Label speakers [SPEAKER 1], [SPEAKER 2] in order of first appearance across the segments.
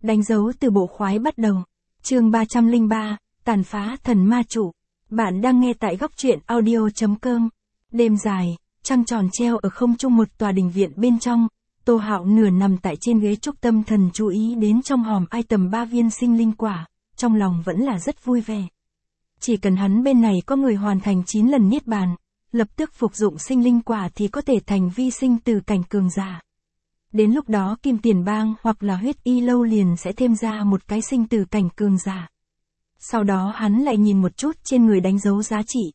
[SPEAKER 1] Đánh dấu từ bộ khoái bắt đầu. Chương 303, tàn phá thần ma trụ. Bạn đang nghe tại góc truyện audio.com. Đêm dài, trăng tròn treo ở không trung một tòa đình viện bên trong. Tô Hạo nửa nằm tại trên ghế trúc, tâm thần chú ý đến trong hòm ai tầm 3 viên sinh linh quả, trong lòng vẫn là rất vui vẻ. Chỉ cần hắn bên này có người hoàn thành 9 lần niết bàn, lập tức phục dụng sinh linh quả thì có thể thành vi sinh từ cảnh cường giả. Đến lúc đó Kim Tiền Bang hoặc là Huyết Y Lâu liền sẽ thêm ra một cái sinh từ cảnh cường giả. Sau đó hắn lại nhìn một chút trên người đánh dấu giá trị,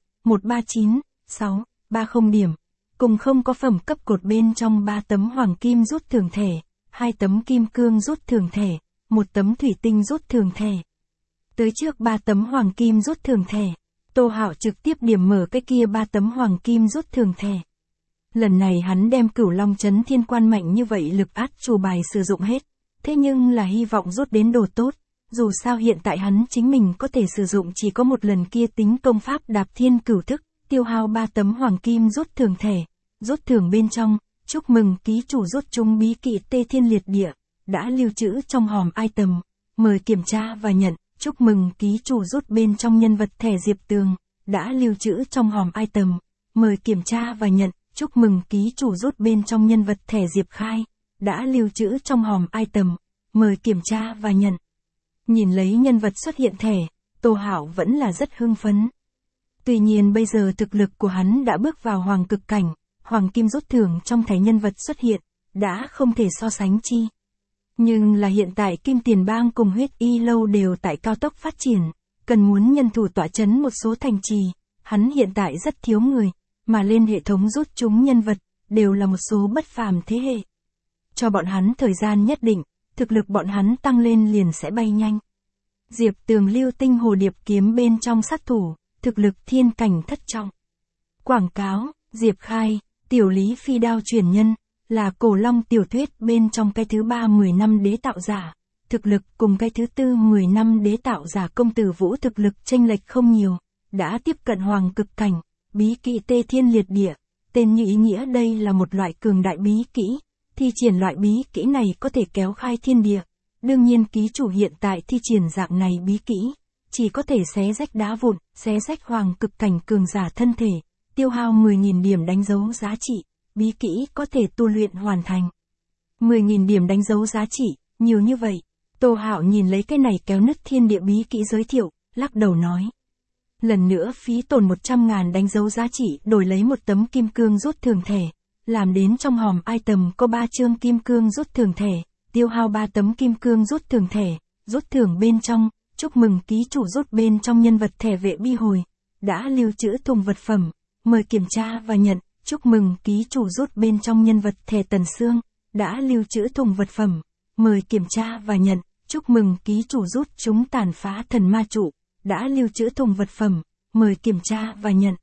[SPEAKER 1] 139630 điểm. Cùng không có phẩm cấp cột bên trong 3 tấm hoàng kim rút thường thể, 2 tấm kim cương rút thường thể, 1 tấm thủy tinh rút thường thể. Tới trước 3 tấm hoàng kim rút thường thể, Tô Hạo trực tiếp điểm mở cái kia 3 tấm hoàng kim rút thường thể. Lần này hắn đem Cửu Long Chấn Thiên Quan mạnh như vậy lực át chủ bài sử dụng hết, thế nhưng là hy vọng rút đến đồ tốt, dù sao hiện tại hắn chính mình có thể sử dụng chỉ có một lần kia tính công pháp Đạp Thiên Cửu Thức, tiêu hao 3 tấm hoàng kim rút thường thể. Rút thưởng bên trong, chúc mừng ký chủ rút trúng bí kỵ Tê Thiên Liệt Địa, đã lưu trữ trong hòm item, mời kiểm tra và nhận. Chúc mừng ký chủ rút bên trong nhân vật thẻ Diệp Tường, đã lưu trữ trong hòm item, mời kiểm tra và nhận. Chúc mừng ký chủ rút bên trong nhân vật thẻ Diệp Khai, đã lưu trữ trong hòm item, mời kiểm tra và nhận. Nhìn lấy nhân vật xuất hiện thẻ, Tô Hạo vẫn là rất hưng phấn. Tuy nhiên bây giờ thực lực của hắn đã bước vào hoàng cực cảnh, hoàng kim rút thưởng trong thẻ nhân vật xuất hiện, đã không thể so sánh chi. Nhưng là hiện tại Kim Tiền Bang cùng Huyết Y Lâu đều tại cao tốc phát triển, cần muốn nhân thủ tọa chấn một số thành trì, hắn hiện tại rất thiếu người, mà lên hệ thống rút chúng nhân vật, đều là một số bất phàm thế hệ. Cho bọn hắn thời gian nhất định, thực lực bọn hắn tăng lên liền sẽ bay nhanh. Diệp Tường lưu tinh hồ điệp kiếm bên trong sát thủ, thực lực thiên cảnh thất trọng. Quảng cáo, Diệp Khai, tiểu lý phi đao truyền nhân, là cổ long tiểu thuyết bên trong cái thứ 3 10 năm đế tạo giả, thực lực cùng cái thứ 4 10 năm đế tạo giả công tử Vũ thực lực chênh lệch không nhiều, đã tiếp cận hoàng cực cảnh, bí kỵ Tê Thiên Liệt Địa, tên như ý nghĩa đây là một loại cường đại bí kỹ, thi triển loại bí kỹ này có thể kéo khai thiên địa, đương nhiên ký chủ hiện tại thi triển dạng này bí kỹ, chỉ có thể xé rách đá vụn, xé rách hoàng cực cảnh cường giả thân thể, tiêu hao 10.000 điểm đánh dấu giá trị. Bí kỹ có thể tu luyện hoàn thành. 10.000 điểm đánh dấu giá trị, nhiều như vậy. Tô Hạo nhìn lấy cái này kéo nứt thiên địa bí kỹ giới thiệu, lắc đầu nói. Lần nữa phí tổn 100.000 đánh dấu giá trị đổi lấy một tấm kim cương rút thường thể. Làm đến trong hòm item có 3 chương kim cương rút thường thể, tiêu hao 3 tấm kim cương rút thường thể, rút thưởng bên trong, chúc mừng ký chủ rút bên trong nhân vật thẻ Vệ Bi Hồi, đã lưu trữ thùng vật phẩm, mời kiểm tra và nhận. Chúc mừng ký chủ rút bên trong nhân vật thẻ Tần Sương, đã lưu trữ thùng vật phẩm, mời kiểm tra và nhận. Chúc mừng ký chủ rút chúng tàn phá thần ma trụ, đã lưu trữ thùng vật phẩm, mời kiểm tra và nhận.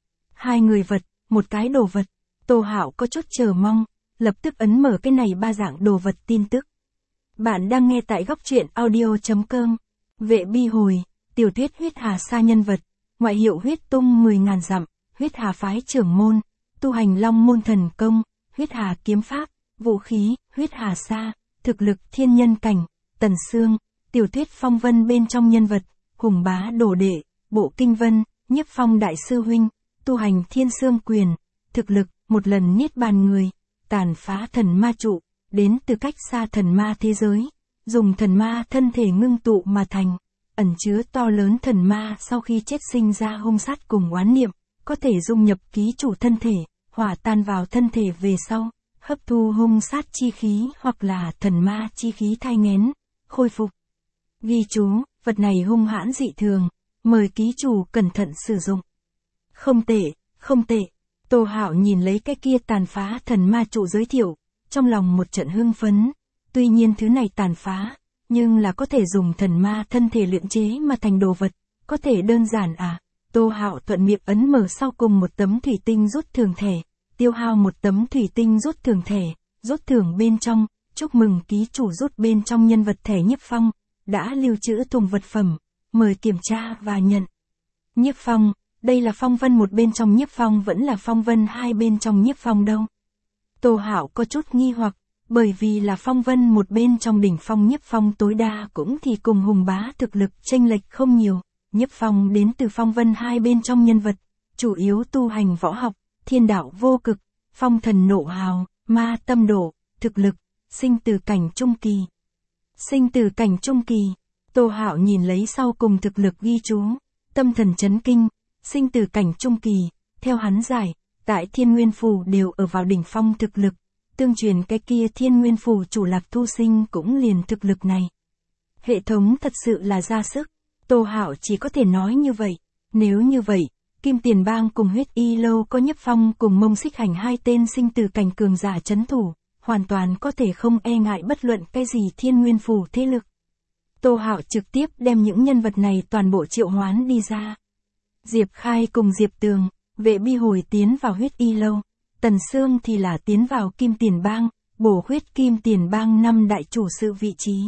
[SPEAKER 1] 2 người vật, một cái đồ vật. Tô Hạo có chút chờ mong, lập tức ấn mở cái này 3 dạng đồ vật tin tức. Bạn đang nghe tại góc truyện audio.com. Vệ Bi Hồi, tiểu thuyết Huyết Hà Sa nhân vật, ngoại hiệu Huyết Tung 10.000 dặm, Huyết Hà phái trưởng môn. Tu hành Long môn thần công, Huyết Hà kiếm pháp, vũ khí, Huyết Hà Sa, thực lực thiên nhân cảnh, Tần Sương, tiểu thuyết phong vân bên trong nhân vật, Hùng Bá đồ đệ, Bộ Kinh Vân, Nhiếp Phong đại sư huynh, tu hành Thiên Sương quyền, thực lực, một lần niết bàn người, tàn phá thần ma trụ, đến từ cách xa thần ma thế giới, dùng thần ma thân thể ngưng tụ mà thành, ẩn chứa to lớn thần ma sau khi chết sinh ra hung sát cùng oán niệm. Có thể dung nhập ký chủ thân thể, hỏa tan vào thân thể về sau, hấp thu hung sát chi khí hoặc là thần ma chi khí thai nghén, khôi phục. Ghi chú, vật này hung hãn dị thường, mời ký chủ cẩn thận sử dụng. Không tệ, không tệ. Tô Hạo nhìn lấy cái kia tàn phá thần ma trụ giới thiệu, trong lòng một trận hưng phấn. Tuy nhiên thứ này tàn phá, nhưng là có thể dùng thần ma thân thể luyện chế mà thành đồ vật, có thể đơn giản à? Tô Hạo thuận miệng ấn mở sau cùng một tấm thủy tinh rút thường thể, tiêu hao một tấm thủy tinh rút thường thể, rút thưởng bên trong, chúc mừng ký chủ rút bên trong nhân vật thẻ Nhiếp Phong, đã lưu trữ thùng vật phẩm, mời kiểm tra và nhận. Nhiếp Phong, đây là phong vân một bên trong Nhiếp Phong vẫn là phong vân hai bên trong Nhiếp Phong đâu? Tô Hạo có chút nghi hoặc, bởi vì là phong vân một bên trong đỉnh phong Nhiếp Phong tối đa cũng thì cùng Hùng Bá thực lực chênh lệch không nhiều, Nhiếp Phong đến từ phong vân hai bên trong nhân vật, chủ yếu tu hành võ học, thiên đạo vô cực, phong thần nộ hào, ma tâm độ, thực lực, sinh tử cảnh trung kỳ. Sinh tử cảnh trung kỳ, Tô Hạo nhìn lấy sau cùng thực lực ghi chú, tâm thần chấn kinh, sinh tử cảnh trung kỳ, theo hắn giải, tại Thiên Nguyên Phủ đều ở vào đỉnh phong thực lực, tương truyền cái kia Thiên Nguyên Phủ chủ Lạc Thu Sinh cũng liền thực lực này. Hệ thống thật sự là ra sức, Tô Hạo chỉ có thể nói như vậy, nếu như vậy, Kim Tiền Bang cùng Huyết Y Lâu có Nhiếp Phong cùng Mông Xích Hành hai tên sinh tử cảnh cường giả trấn thủ, hoàn toàn có thể không e ngại bất luận cái gì Thiên Nguyên Phủ thế lực. Tô Hạo trực tiếp đem những nhân vật này toàn bộ triệu hoán đi ra. Diệp Khai cùng Diệp Tường, Vệ Bi Hồi tiến vào Huyết Y Lâu, Tần Sương thì là tiến vào Kim Tiền Bang, bổ khuyết Kim Tiền Bang 5 đại chủ sự vị trí.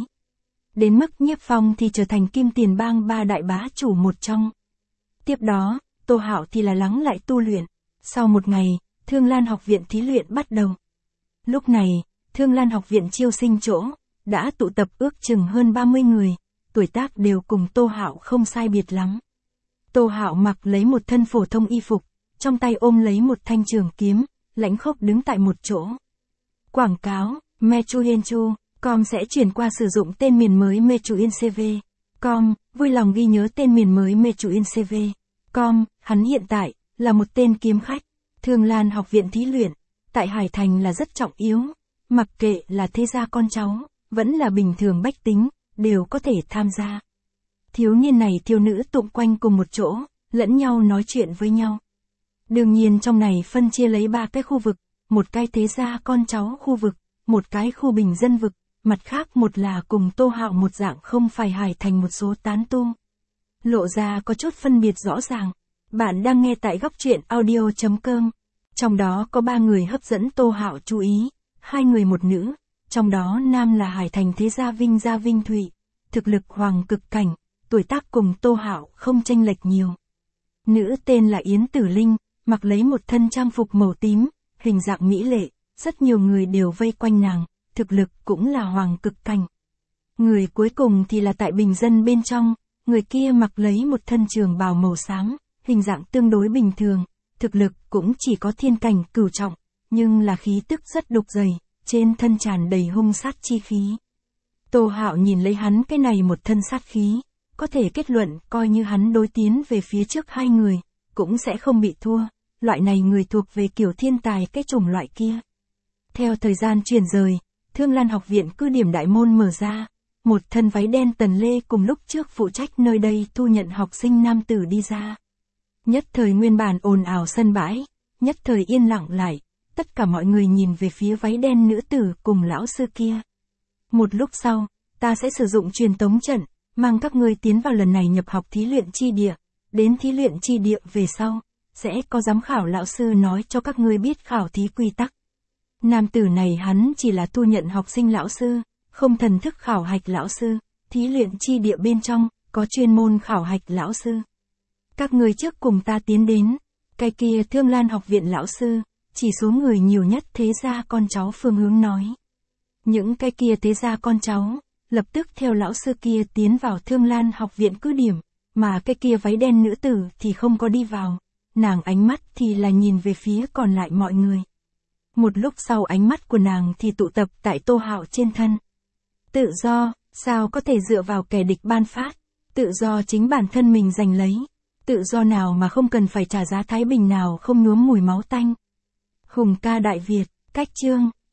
[SPEAKER 1] Đến mức Nhiếp Phong thì trở thành Kim Tiền Bang 3 đại bá chủ một trong. Tiếp đó, Tô Hạo thì là lắng lại tu luyện. Sau một ngày, Thương Lan học viện thí luyện bắt đầu. Lúc này, Thương Lan học viện chiêu sinh chỗ, đã tụ tập ước chừng hơn 30 người, tuổi tác đều cùng Tô Hạo không sai biệt lắm. Tô Hạo mặc lấy một thân phổ thông y phục, trong tay ôm lấy một thanh trường kiếm, lãnh khốc đứng tại một chỗ. Quảng cáo, Mechuyenchu.com sẽ chuyển qua sử dụng tên miền mới Mechuyencv.com, vui lòng ghi nhớ tên miền mới Mechuyencv.com, hắn hiện tại là một tên kiếm khách. Thương Lan học viện thí luyện, tại Hải Thành là rất trọng yếu, mặc kệ là thế gia con cháu, vẫn là bình thường bách tính, đều có thể tham gia. Thiếu niên này thiếu nữ tụng quanh cùng một chỗ, lẫn nhau nói chuyện với nhau. Đương nhiên trong này phân chia lấy 3 cái khu vực, một cái thế gia con cháu khu vực, một cái khu bình dân vực, mặt khác một là cùng Tô Hạo một dạng không phải Hải Thành một số tán tu. Lộ ra có chút phân biệt rõ ràng. Bạn đang nghe tại góc truyện audio.com. Trong đó có 3 người hấp dẫn Tô Hạo chú ý, 2 người một nữ, trong đó nam là Hải Thành thế gia Vinh Thụy, thực lực hoàng cực cảnh, tuổi tác cùng Tô Hạo không chênh lệch nhiều. Nữ tên là Yến Tử Linh, mặc lấy một thân trang phục màu tím, hình dạng mỹ lệ, rất nhiều người đều vây quanh nàng, thực lực cũng là hoàng cực cảnh. Người cuối cùng thì là tại bình dân bên trong, người kia mặc lấy một thân trường bào màu xám, hình dạng tương đối bình thường, thực lực cũng chỉ có thiên cảnh cửu trọng, nhưng là khí tức rất đục dày, trên thân tràn đầy hung sát chi khí. Tô Hạo nhìn lấy hắn cái này một thân sát khí, có thể kết luận coi như hắn đối tiến về phía trước 2 người, cũng sẽ không bị thua, loại này người thuộc về kiểu thiên tài cái chủng loại kia. Theo thời gian chuyển rời, Thương Lan học viện cứ điểm đại môn mở ra, một thân váy đen Tần Lê cùng lúc trước phụ trách nơi đây thu nhận học sinh nam tử đi ra. Nhất thời nguyên bản ồn ào sân bãi, nhất thời yên lặng lại, tất cả mọi người nhìn về phía váy đen nữ tử cùng lão sư kia. Một lúc sau, ta sẽ sử dụng truyền tống trận, mang các ngươi tiến vào lần này nhập học thí luyện chi địa, đến thí luyện chi địa về sau, sẽ có giám khảo lão sư nói cho các ngươi biết khảo thí quy tắc. Nam tử này hắn chỉ là thu nhận học sinh lão sư, không thần thức khảo hạch lão sư, thí luyện chi địa bên trong, có chuyên môn khảo hạch lão sư. Các ngươi trước cùng ta tiến đến, cái kia Thương Lan học viện lão sư, chỉ số người nhiều nhất thế gia con cháu phương hướng nói. Những cái kia thế gia con cháu, lập tức theo lão sư kia tiến vào Thương Lan học viện cứ điểm, mà cái kia váy đen nữ tử thì không có đi vào, nàng ánh mắt thì là nhìn về phía còn lại mọi người. Một lúc sau ánh mắt của nàng thì tụ tập tại Tô Hạo trên thân. Tự do, sao có thể dựa vào kẻ địch ban phát, tự do chính bản thân mình giành lấy, tự do nào mà không cần phải trả giá thái bình nào không nhuốm mùi máu tanh. Hùng ca Đại Việt, cách chương.